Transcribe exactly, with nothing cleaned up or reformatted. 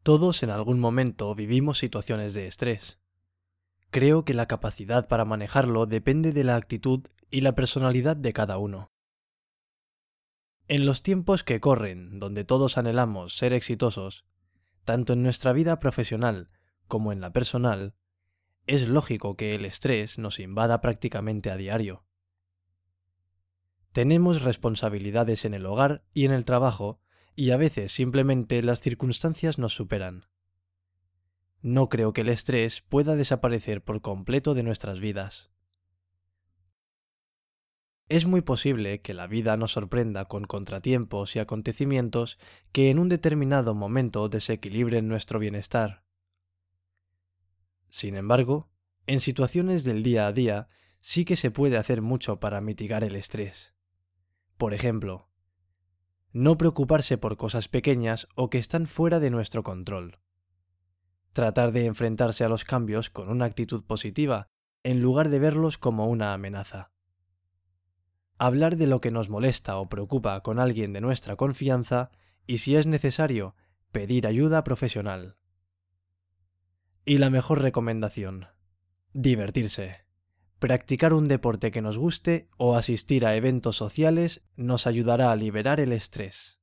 Todos en algún momento vivimos situaciones de estrés. Creo que la capacidad para manejarlo depende de la actitud y la personalidad de cada uno. En los tiempos que corren, donde todos anhelamos ser exitosos, tanto en nuestra vida profesional como en la personal, es lógico que el estrés nos invada prácticamente a diario. Tenemos responsabilidades en el hogar y en el trabajo, y a veces simplemente las circunstancias nos superan. No creo que el estrés pueda desaparecer por completo de nuestras vidas. Es muy posible que la vida nos sorprenda con contratiempos y acontecimientos que en un determinado momento desequilibren nuestro bienestar. Sin embargo, en situaciones del día a día sí que se puede hacer mucho para mitigar el estrés. Por ejemplo, no preocuparse por cosas pequeñas o que están fuera de nuestro control. Tratar de enfrentarse a los cambios con una actitud positiva, en lugar de verlos como una amenaza. Hablar de lo que nos molesta o preocupa con alguien de nuestra confianza y, si es necesario, pedir ayuda profesional. Y la mejor recomendación: divertirse. Practicar un deporte que nos guste o asistir a eventos sociales nos ayudará a liberar el estrés.